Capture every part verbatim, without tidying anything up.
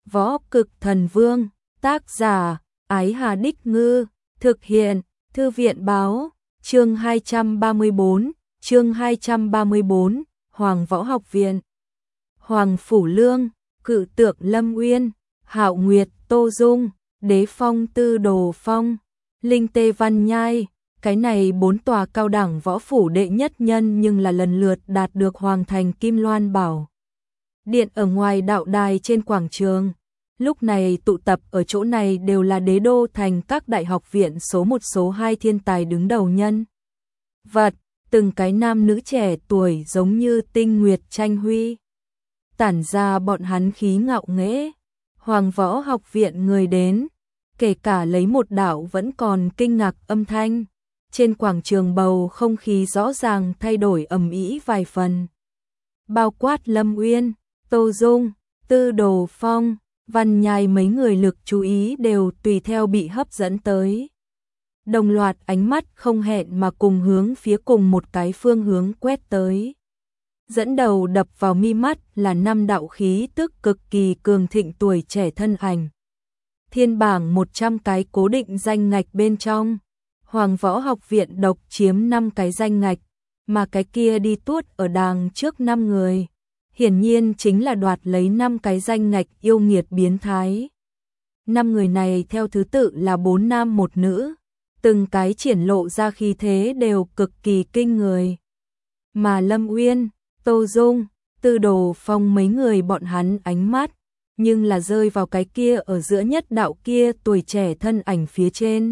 Võ Cực Thần Vương, tác giả, Ái Hà Đích Ngư, thực hiện, Thư viện Báo, chương hai trăm ba mươi tư, chương hai trăm ba mươi tư, Hoàng Võ Học Viện. Hoàng Phủ Lương, Cự Tượng Lâm Uyên, Hạo Nguyệt Tô Dung, Đế Phong Tư Đồ Phong, Linh Tê Văn Nhai, cái này bốn tòa cao đẳng võ phủ đệ nhất nhân nhưng là lần lượt đạt được Hoàng thành Kim Loan Bảo Điện ở ngoài đạo đài trên quảng trường. Lúc này tụ tập ở chỗ này đều là đế đô thành các đại học viện số một số hai thiên tài đứng đầu nhân vật, từng cái nam nữ trẻ tuổi giống như tinh nguyệt tranh huy, tản ra bọn hắn khí ngạo nghễ. Hoàng Võ Học Viện người đến, kể cả lấy một đạo vẫn còn kinh ngạc âm thanh. Trên quảng trường bầu không khí rõ ràng thay đổi ầm ĩ vài phần. Bao quát Lâm Uyên, Tô Dung, Tư Đồ Phong, Văn Nhai mấy người lực chú ý đều tùy theo bị hấp dẫn tới. Đồng loạt ánh mắt không hẹn mà cùng hướng phía cùng một cái phương hướng quét tới. Dẫn đầu đập vào mi mắt là năm đạo khí tức cực kỳ cường thịnh tuổi trẻ thân ảnh. Thiên bảng một trăm cái cố định danh ngạch bên trong, Hoàng Võ Học Viện độc chiếm năm cái danh ngạch, mà cái kia đi tuốt ở đàng trước năm người. Hiển nhiên chính là đoạt lấy năm cái danh ngạch yêu nghiệt biến thái. Năm người này theo thứ tự là bốn nam một nữ, từng cái triển lộ ra khí thế đều cực kỳ kinh người. Mà Lâm Uyên, Tô Dung, Tư Đồ Phong mấy người bọn hắn ánh mắt, nhưng là rơi vào cái kia ở giữa nhất đạo kia tuổi trẻ thân ảnh phía trên.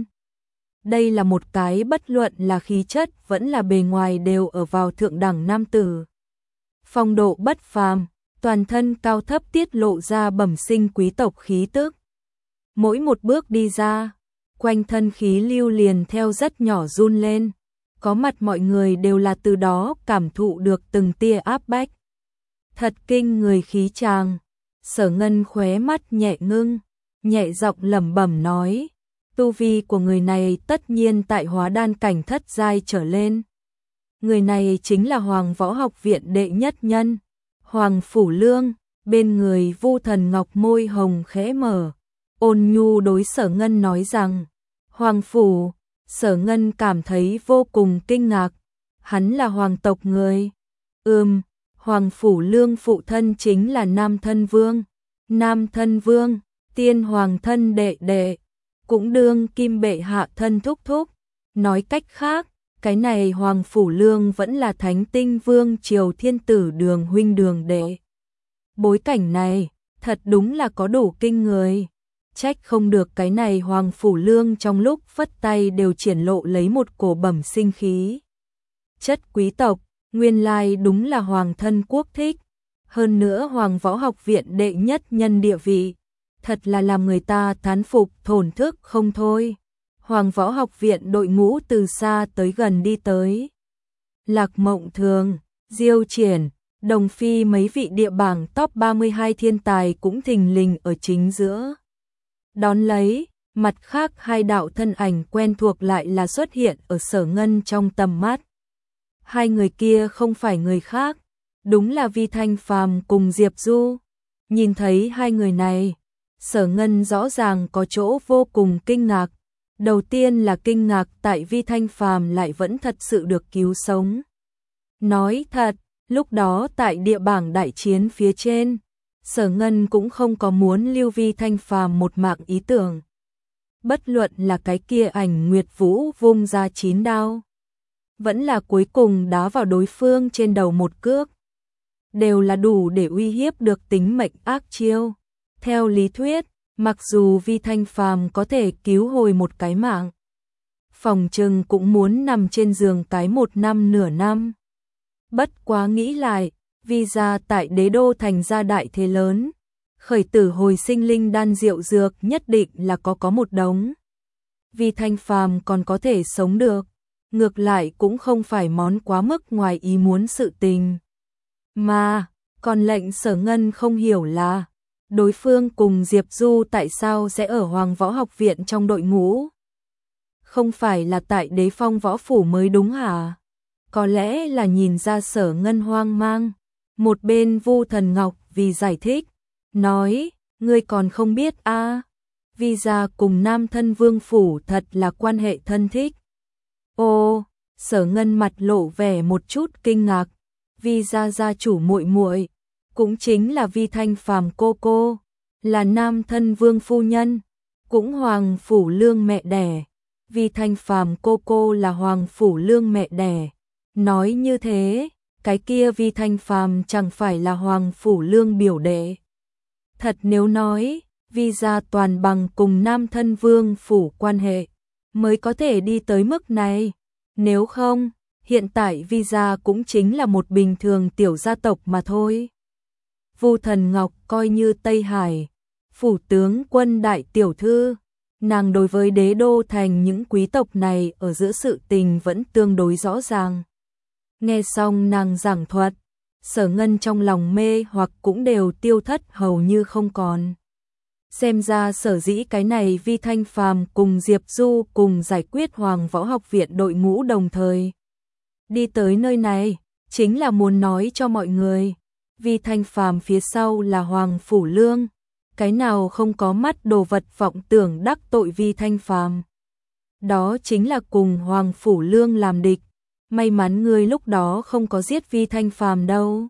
Đây là một cái bất luận là khí chất vẫn là bề ngoài đều ở vào thượng đẳng nam tử. Phong độ bất phàm, toàn thân cao thấp tiết lộ ra bẩm sinh quý tộc khí tức. Mỗi một bước đi ra, quanh thân khí lưu liền theo rất nhỏ run lên. Có mặt mọi người đều là từ đó cảm thụ được từng tia áp bách. Thật kinh người khí tràng. Sở Ngân khóe mắt nhẹ ngưng, nhẹ giọng lẩm bẩm nói, tu vi của người này tất nhiên tại hóa đan cảnh thất giai trở lên. Người này chính là Hoàng Võ Học Viện đệ nhất nhân, Hoàng Phủ Lương. Bên người Vu Thần Ngọc môi hồng khẽ mở, ôn nhu đối Sở Ngân nói rằng, Hoàng Phủ. Sở Ngân cảm thấy vô cùng kinh ngạc, hắn là hoàng tộc người. Ừm, Hoàng Phủ Lương phụ thân chính là Nam Thân Vương. Nam Thân Vương, tiên hoàng thân đệ đệ, cũng đương kim bệ hạ thân thúc thúc. Nói cách khác, cái này Hoàng Phủ Lương vẫn là Thánh Tinh Vương triều thiên tử Đường huynh Đường đệ. Bối cảnh này, thật đúng là có đủ kinh người. Trách không được cái này Hoàng Phủ Lương trong lúc phất tay đều triển lộ lấy một cổ bẩm sinh khí. Chất quý tộc, nguyên lai đúng là hoàng thân quốc thích. Hơn nữa Hoàng Võ Học Viện đệ nhất nhân địa vị, thật là làm người ta thán phục thổn thức không thôi. Hoàng Võ Học Viện đội ngũ từ xa tới gần đi tới. Lạc Mộng Thường, Diêu Triển, Đồng Phi mấy vị địa bảng top ba mươi hai thiên tài cũng thình lình ở chính giữa. Đón lấy, mặt khác hai đạo thân ảnh quen thuộc lại là xuất hiện ở Sở Ngân trong tầm mắt. Hai người kia không phải người khác, đúng là Vi Thanh Phàm cùng Diệp Du. Nhìn thấy hai người này, Sở Ngân rõ ràng có chỗ vô cùng kinh ngạc. Đầu tiên là kinh ngạc tại Vi Thanh Phàm lại vẫn thật sự được cứu sống. Nói thật, lúc đó tại địa bảng đại chiến phía trên, Sở Ngân cũng không có muốn lưu Vi Thanh Phàm một mạng ý tưởng. Bất luận là cái kia Ảnh Nguyệt Vũ vung ra chín đao, vẫn là cuối cùng đá vào đối phương trên đầu một cước, đều là đủ để uy hiếp được tính mệnh ác chiêu. Theo lý thuyết, mặc dù Vi Thanh Phàm có thể cứu hồi một cái mạng, phòng trừng cũng muốn nằm trên giường cái một năm nửa năm. Bất quá nghĩ lại, Vi gia tại đế đô thành gia đại thế lớn, khởi tử hồi sinh linh đan diệu dược nhất định là có có một đống. Vi Thanh Phàm còn có thể sống được, ngược lại cũng không phải món quá mức ngoài ý muốn sự tình. Mà, còn lệnh Sở Ngân không hiểu là, đối phương cùng Diệp Du tại sao sẽ ở Hoàng Võ Học Viện trong đội ngũ? Không phải là tại Đế Phong Võ Phủ mới đúng hả? Có lẽ là nhìn ra Sở Ngân hoang mang. Một bên Vu Thần Ngọc vì giải thích, nói, ngươi còn không biết a? À? Vi gia cùng Nam Thân Vương phủ thật là quan hệ thân thích. Ô, Sở Ngân mặt lộ vẻ một chút kinh ngạc. Vi gia gia chủ muội muội, cũng chính là Vi Thanh Phàm cô cô, là Nam Thân Vương phu nhân, cũng Hoàng phủ Lương mẹ đẻ. Vi Thanh Phàm cô cô là Hoàng phủ Lương mẹ đẻ. Nói như thế, cái kia Vi Thanh Phàm chẳng phải là Hoàng phủ Lương biểu đệ. Thật nếu nói, Vi gia toàn bằng cùng Nam Thân Vương phủ quan hệ mới có thể đi tới mức này. Nếu không, hiện tại Vi gia cũng chính là một bình thường tiểu gia tộc mà thôi. Vu Thần Ngọc coi như Tây Hải phủ tướng quân đại tiểu thư, nàng đối với đế đô thành những quý tộc này ở giữa sự tình vẫn tương đối rõ ràng. Nghe xong nàng giảng thuật, Sở Ngân trong lòng mê hoặc cũng đều tiêu thất hầu như không còn. Xem ra sở dĩ cái này Vi Thanh Phàm cùng Diệp Du cùng giải quyết Hoàng Võ Học Viện đội ngũ đồng thời đi tới nơi này, chính là muốn nói cho mọi người, Vi Thanh Phàm phía sau là Hoàng phủ Lương, cái nào không có mắt đồ vật vọng tưởng đắc tội Vi Thanh Phàm. Đó chính là cùng Hoàng phủ Lương làm địch, may mắn ngươi lúc đó không có giết Vi Thanh Phàm đâu.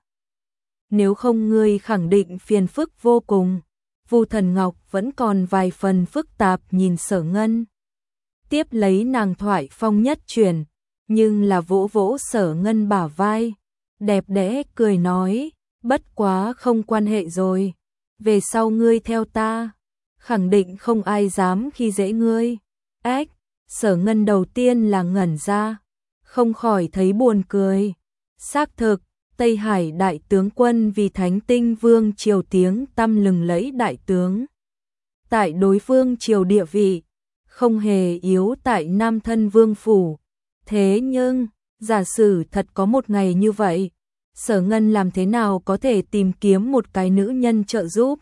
Nếu không ngươi khẳng định phiền phức vô cùng. Vu Thần Ngọc vẫn còn vài phần phức tạp nhìn Sở Ngân. Tiếp lấy nàng thoại phong nhất chuyển, nhưng là vỗ vỗ Sở Ngân bả vai, đẹp đẽ cười nói, bất quá không quan hệ rồi, về sau ngươi theo ta, khẳng định không ai dám khi dễ ngươi. Ếch, Sở Ngân đầu tiên là ngẩn ra, không khỏi thấy buồn cười. Xác thực, Tây Hải đại tướng quân vì Thánh Tinh Vương triều tiếng tăm lừng lẫy đại tướng. Tại đối phương triều địa vị, không hề yếu tại Nam Thân Vương phủ. Thế nhưng, giả sử thật có một ngày như vậy, Sở Ngân làm thế nào có thể tìm kiếm một cái nữ nhân trợ giúp?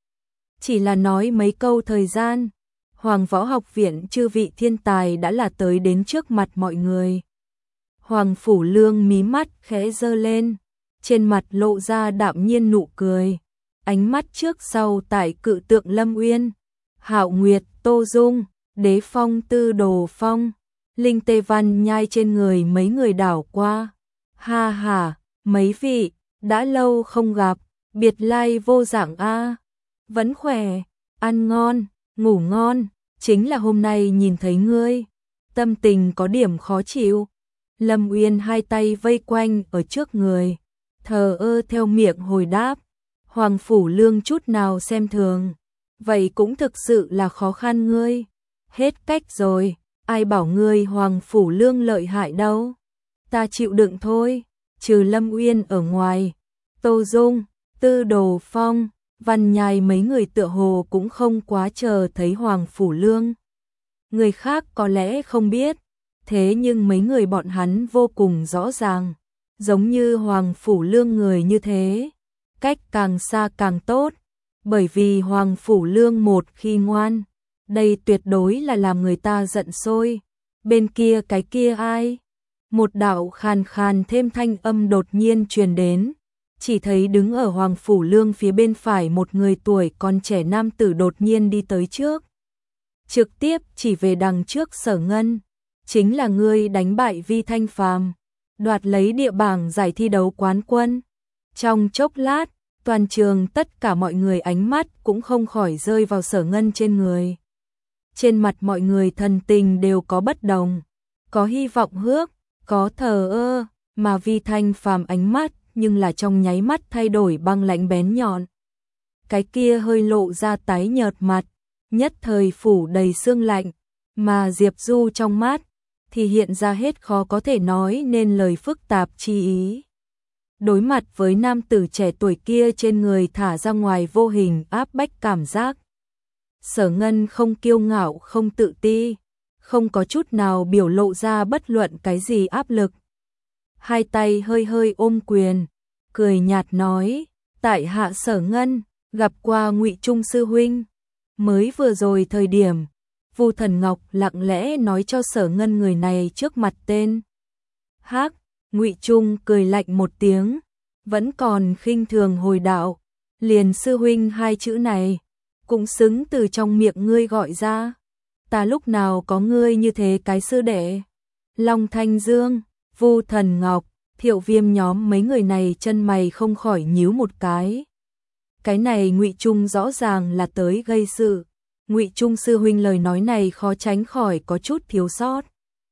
Chỉ là nói mấy câu thời gian, Hoàng Võ Học Viện chư vị thiên tài đã là tới đến trước mặt mọi người. Hoàng phủ Lương mí mắt khẽ giơ lên, trên mặt lộ ra đạm nhiên nụ cười, ánh mắt trước sau tại cự tượng Lâm Uyên, Hạo Nguyệt, Tô Dung, Đế Phong, Tư Đồ Phong, Linh Tê Văn Nhai trên người mấy người đảo qua. Ha ha, mấy vị, đã lâu không gặp, biệt lai vô dạng a. Vẫn khỏe, ăn ngon, ngủ ngon, chính là hôm nay nhìn thấy ngươi, tâm tình có điểm khó chịu. Lâm Uyên hai tay vây quanh ở trước người, thờ ơ theo miệng hồi đáp. Hoàng phủ Lương chút nào xem thường, vậy cũng thực sự là khó khăn ngươi. Hết cách rồi, ai bảo ngươi Hoàng phủ Lương lợi hại đâu. Ta chịu đựng thôi, trừ Lâm Uyên ở ngoài, Tô Dung, Tư Đồ Phong, Văn Nhai mấy người tựa hồ cũng không quá chờ thấy Hoàng phủ Lương. Người khác có lẽ không biết, thế nhưng mấy người bọn hắn vô cùng rõ ràng, giống như Hoàng phủ Lương người như thế, cách càng xa càng tốt, bởi vì Hoàng phủ Lương một khi ngoan, đây tuyệt đối là làm người ta giận sôi. Bên kia cái kia ai? Một đạo khàn khàn thêm thanh âm đột nhiên truyền đến, chỉ thấy đứng ở Hoàng phủ Lương phía bên phải một người tuổi còn trẻ nam tử đột nhiên đi tới trước, trực tiếp chỉ về đằng trước Sở Ngân, chính là ngươi đánh bại Vi Thanh Phàm, đoạt lấy địa bảng giải thi đấu quán quân. Trong chốc lát, toàn trường tất cả mọi người ánh mắt cũng không khỏi rơi vào Sở Ngân trên người. Trên mặt mọi người thần tình đều có bất đồng, có hy vọng hước, có thờ ơ, mà Vi Thanh Phàm ánh mắt nhưng là trong nháy mắt thay đổi băng lãnh bén nhọn. Cái kia hơi lộ ra tái nhợt mặt, nhất thời phủ đầy sương lạnh, mà Diệp Du trong mắt thì hiện ra hết khó có thể nói nên lời phức tạp chi ý. Đối mặt với nam tử trẻ tuổi kia trên người thả ra ngoài vô hình áp bách cảm giác, Sở Ngân không kiêu ngạo không tự ti, không có chút nào biểu lộ ra bất luận cái gì áp lực. Hai tay hơi hơi ôm quyền, cười nhạt nói, tại hạ Sở Ngân, gặp qua Ngụy Trung sư huynh. Mới vừa rồi thời điểm, Vu Thần Ngọc lặng lẽ nói cho Sở Ngân người này trước mặt tên. Hắc, Ngụy Trung cười lạnh một tiếng, vẫn còn khinh thường hồi đạo, liền sư huynh hai chữ này, cũng xứng từ trong miệng ngươi gọi ra. Ta lúc nào có ngươi như thế cái sư đệ. Long Thanh Dương, Vu Thần Ngọc, Thiệu Viêm nhóm mấy người này chân mày không khỏi nhíu một cái. Cái này Ngụy Trung rõ ràng là tới gây sự. Ngụy Trung sư huynh lời nói này khó tránh khỏi có chút thiếu sót.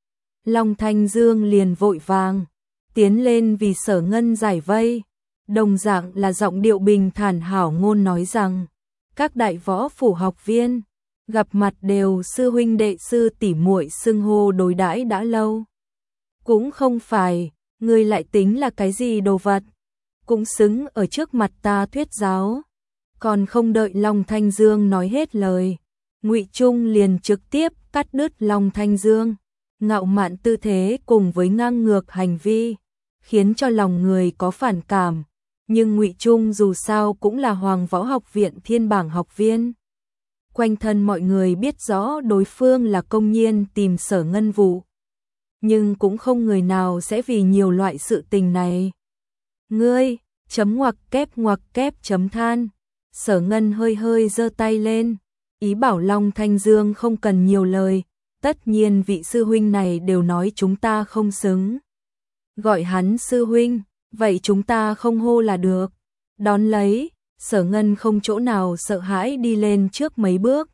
Long Thanh Dương liền vội vàng tiến lên vì Sở Ngân giải vây, đồng dạng là giọng điệu bình thản hảo ngôn nói rằng: các đại võ phủ học viên gặp mặt đều sư huynh đệ sư tỷ muội xưng hô đối đãi đã lâu. Cũng không phải, ngươi lại tính là cái gì đồ vật, cũng xứng ở trước mặt ta thuyết giáo. Còn không đợi Long Thanh Dương nói hết lời, Ngụy Trung liền trực tiếp cắt đứt Long Thanh Dương. Ngạo mạn tư thế cùng với ngang ngược hành vi, khiến cho lòng người có phản cảm. Nhưng Ngụy Trung dù sao cũng là Hoàng Võ Học Viện thiên bảng học viên. Quanh thân mọi người biết rõ đối phương là công nhiên tìm Sở Ngân vụ. Nhưng cũng không người nào sẽ vì nhiều loại sự tình này. Ngươi, chấm ngoặc kép ngoặc kép chấm than. Sở Ngân hơi hơi giơ tay lên, ý bảo Long Thanh Dương không cần nhiều lời. Tất nhiên vị sư huynh này đều nói chúng ta không xứng gọi hắn sư huynh, vậy chúng ta không hô là được. Đón lấy, Sở Ngân không chỗ nào sợ hãi đi lên trước mấy bước.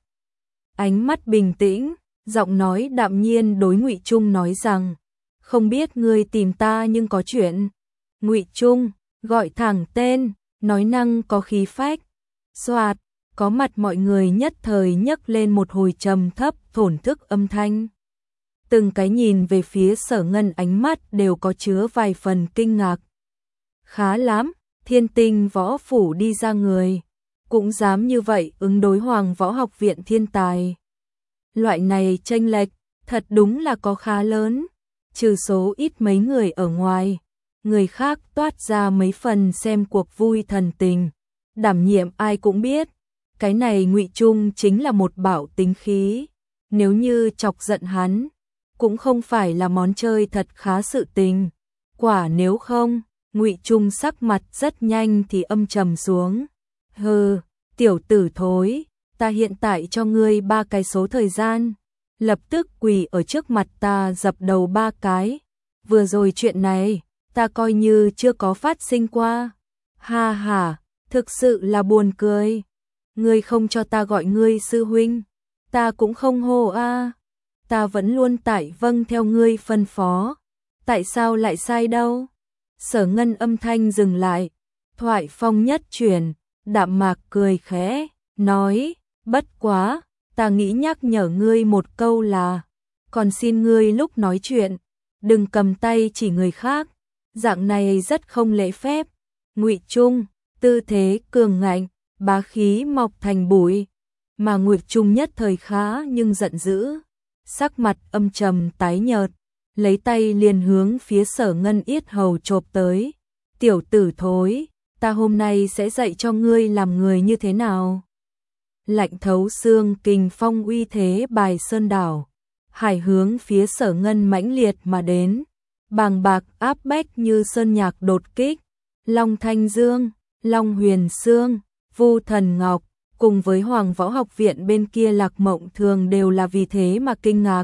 Ánh mắt bình tĩnh, giọng nói đạm nhiên đối Ngụy Trung nói rằng: không biết ngươi tìm ta nhưng có chuyện. Ngụy Trung, gọi thẳng tên, nói năng có khí phách. Soạt, có mặt mọi người nhất thời nhấc lên một hồi trầm thấp thổn thức âm thanh. Từng cái nhìn về phía Sở Ngân ánh mắt đều có chứa vài phần kinh ngạc. Khá lắm, Thiên Tinh Võ Phủ đi ra người, cũng dám như vậy ứng đối Hoàng Võ Học Viện thiên tài. Loại này chênh lệch, thật đúng là có khá lớn, trừ số ít mấy người ở ngoài. Người khác toát ra mấy phần xem cuộc vui thần tình, đảm nhiệm ai cũng biết. Cái này Ngụy Trung chính là một bảo tính khí, nếu như chọc giận hắn, cũng không phải là món chơi thật khá sự tình. Quả nếu không, Ngụy Trung sắc mặt rất nhanh thì âm trầm xuống. Hừ, tiểu tử thối, ta hiện tại cho ngươi ba cái số thời gian, lập tức quỳ ở trước mặt ta dập đầu ba cái. Vừa rồi chuyện này, ta coi như chưa có phát sinh qua. Ha ha, thực sự là buồn cười. Ngươi không cho ta gọi ngươi sư huynh, ta cũng không hô a. Ta vẫn luôn tại vâng theo ngươi phân phó. Tại sao lại sai đâu? Sở Ngân âm thanh dừng lại, thoại phong nhất chuyển, đạm mạc cười khẽ, nói: bất quá, ta nghĩ nhắc nhở ngươi một câu là, còn xin ngươi lúc nói chuyện, đừng cầm tay chỉ người khác, dạng này rất không lễ phép. Ngụy Trung, tư thế cường ngạnh, bá khí mọc thành bụi, mà Ngụy Trung nhất thời khá nhưng giận dữ, sắc mặt âm trầm tái nhợt, lấy tay liền hướng phía Sở Ngân yết hầu chộp tới. Tiểu tử thối, ta hôm nay sẽ dạy cho ngươi làm người như thế nào. Lạnh thấu xương kình phong uy thế bài sơn đảo, hải hướng phía Sở Ngân mãnh liệt mà đến, bàng bạc áp bách như sơn nhạc đột kích. Long Thanh Dương, Long Huyền Sương, Vu Thần Ngọc, cùng với Hoàng Võ Học Viện bên kia Lạc Mộng Thường đều là vì thế mà kinh ngạc.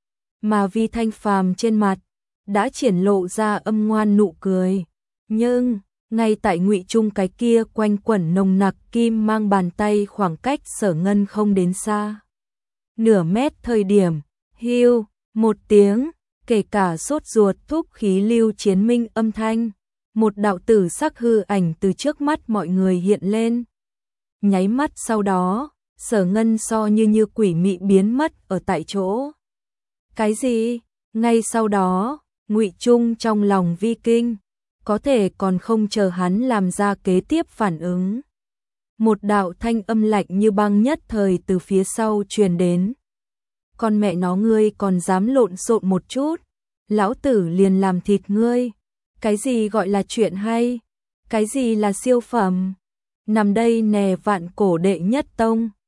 Mà Vi Thanh Phàm trên mặt đã triển lộ ra âm ngoan nụ cười, nhưng ngay tại Ngụy Trung cái kia quanh quẩn nồng nặc kim mang bàn tay khoảng cách Sở Ngân không đến xa nửa mét thời điểm, hiu một tiếng, kể cả sốt ruột thúc khí lưu chiến minh âm thanh, một đạo tử sắc hư ảnh từ trước mắt mọi người hiện lên. Nháy mắt sau đó, Sở Ngân so như như quỷ mị biến mất ở tại chỗ. Cái gì? Ngay sau đó, Ngụy Trung trong lòng vi kinh, có thể còn không chờ hắn làm ra kế tiếp phản ứng. Một đạo thanh âm lạnh như băng nhất thời từ phía sau truyền đến. Con mẹ nó ngươi còn dám lộn xộn một chút, lão tử liền làm thịt ngươi. Cái gì gọi là chuyện hay? Cái gì là siêu phẩm? Nằm đây nè vạn cổ đệ nhất tông,